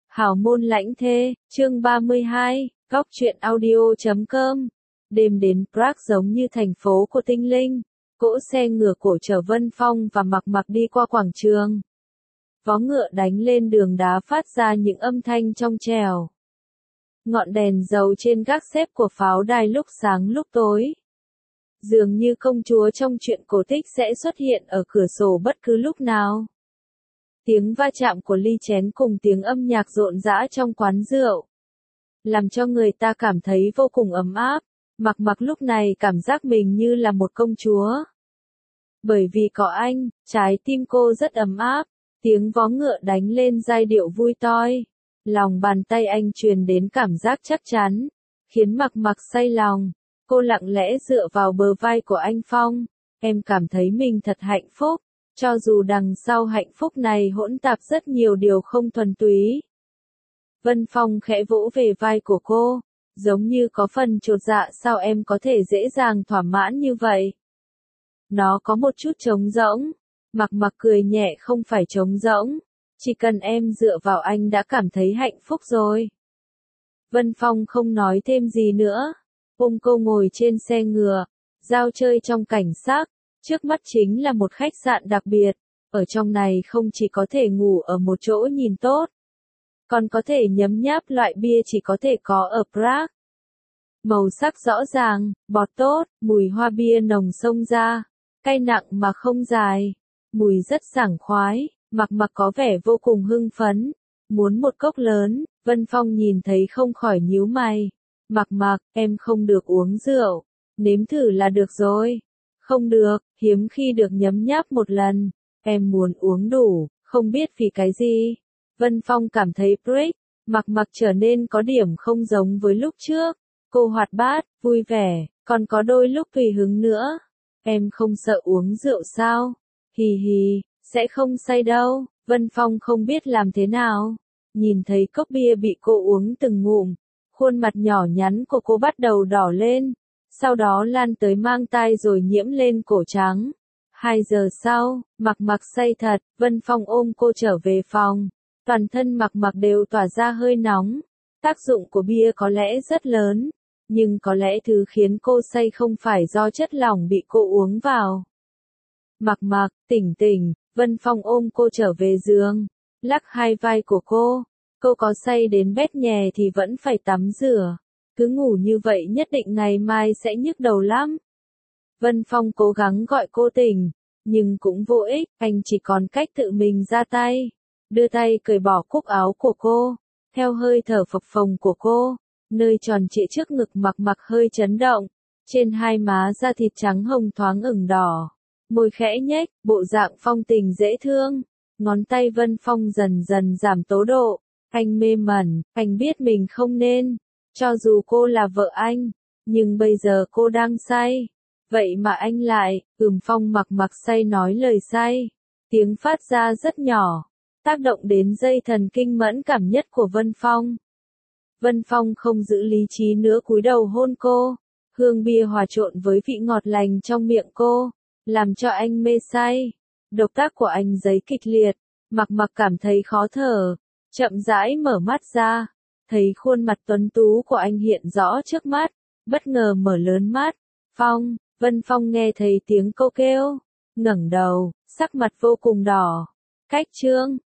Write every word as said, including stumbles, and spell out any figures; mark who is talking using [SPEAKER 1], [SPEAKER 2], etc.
[SPEAKER 1] Hảo môn lãnh thê, chương ba mươi hai, góc truyện audio chấm com. Đêm đến Prague giống như thành phố của tinh linh. Cỗ xe ngựa cổ chở Vân Phong và Mặc Mặc đi qua quảng trường. Vó ngựa đánh lên đường đá phát ra những âm thanh trong trẻo. Ngọn đèn dầu trên gác xếp của pháo đài lúc sáng lúc tối. Dường như công chúa trong truyện cổ tích sẽ xuất hiện ở cửa sổ bất cứ lúc nào. Tiếng va chạm của ly chén cùng tiếng âm nhạc rộn rã trong quán rượu, làm cho người ta cảm thấy vô cùng ấm áp. Mặc Mặc lúc này cảm giác mình như là một công chúa. Bởi vì có anh, trái tim cô rất ấm áp. Tiếng vó ngựa đánh lên giai điệu vui toi. Lòng bàn tay anh truyền đến cảm giác chắc chắn, khiến Mặc Mặc say lòng. Cô lặng lẽ dựa vào bờ vai của anh Phong. Em cảm thấy mình thật hạnh phúc. Cho dù đằng sau hạnh phúc này hỗn tạp rất nhiều điều không thuần túy. Vân Phong khẽ vỗ về vai của cô, giống như có phần chột dạ, sao em có thể dễ dàng thỏa mãn như vậy? Nó có một chút trống rỗng. Mặc Mặc cười nhẹ, không phải trống rỗng. Chỉ cần em dựa vào anh đã cảm thấy hạnh phúc rồi. Vân Phong không nói thêm gì nữa. Ôm cô ngồi trên xe ngựa, giao chơi trong cảnh sắc. Trước mắt chính là một khách sạn đặc biệt, ở trong này không chỉ có thể ngủ ở một chỗ nhìn tốt, còn có thể nhấm nháp loại bia chỉ có thể có ở Prague. Màu sắc rõ ràng, bọt tốt, mùi hoa bia nồng xông ra, cay nặng mà không dài, mùi rất sảng khoái. Mặc Mặc có vẻ vô cùng hưng phấn, muốn một cốc lớn. Vân Phong nhìn thấy không khỏi nhíu mày. Mặc Mặc, em không được uống rượu, nếm thử là được rồi. Không được, hiếm khi được nhấm nháp một lần. Em muốn uống đủ, không biết vì cái gì. Vân Phong cảm thấy Prague, Mặc Mặc trở nên có điểm không giống với lúc trước. Cô hoạt bát, vui vẻ, còn có đôi lúc tùy hứng nữa. Em không sợ uống rượu sao? Hì hì, sẽ không say đâu. Vân Phong không biết làm thế nào. Nhìn thấy cốc bia bị cô uống từng ngụm, khuôn mặt nhỏ nhắn của cô bắt đầu đỏ lên. Sau đó lan tới mang tai rồi nhiễm lên cổ trắng. Hai giờ sau, Mặc Mặc say thật, Vân Phong ôm cô trở về phòng. Toàn thân Mặc Mặc đều tỏa ra hơi nóng. Tác dụng của bia có lẽ rất lớn, nhưng có lẽ thứ khiến cô say không phải do chất lỏng bị cô uống vào. Mặc Mặc, tỉnh tỉnh. Vân Phong ôm cô trở về giường, lắc hai vai của cô. Cô có say đến bét nhè thì vẫn phải tắm rửa. Cứ ngủ như vậy nhất định ngày mai sẽ nhức đầu lắm. Vân Phong cố gắng gọi cô tỉnh, nhưng cũng vô ích, anh chỉ còn cách tự mình ra tay. Đưa tay cởi bỏ cúc áo của cô, theo hơi thở phập phồng của cô, nơi tròn trịa trước ngực Mặc Mặc hơi chấn động. Trên hai má da thịt trắng hồng thoáng ửng đỏ, môi khẽ nhếch, bộ dạng phong tình dễ thương. Ngón tay Vân Phong dần dần giảm tố độ. Anh mê mẩn, anh biết mình không nên. Cho dù cô là vợ anh, nhưng bây giờ cô đang say. Vậy mà anh lại, ừm. Phong Mặc Mặc say nói lời say. Tiếng phát ra rất nhỏ, tác động đến dây thần kinh mẫn cảm nhất của Vân Phong. Vân Phong không giữ lý trí nữa, cúi đầu hôn cô. Hương bia hòa trộn với vị ngọt lành trong miệng cô, làm cho anh mê say. Động tác của anh giấy kịch liệt, Mặc Mặc cảm thấy khó thở, chậm rãi mở mắt ra. Thấy khuôn mặt tuấn tú của anh hiện rõ trước mắt, bất ngờ mở lớn mắt. Phong, Vân Phong nghe thấy tiếng cô kêu, ngẩng đầu, sắc mặt vô cùng đỏ. Cách chương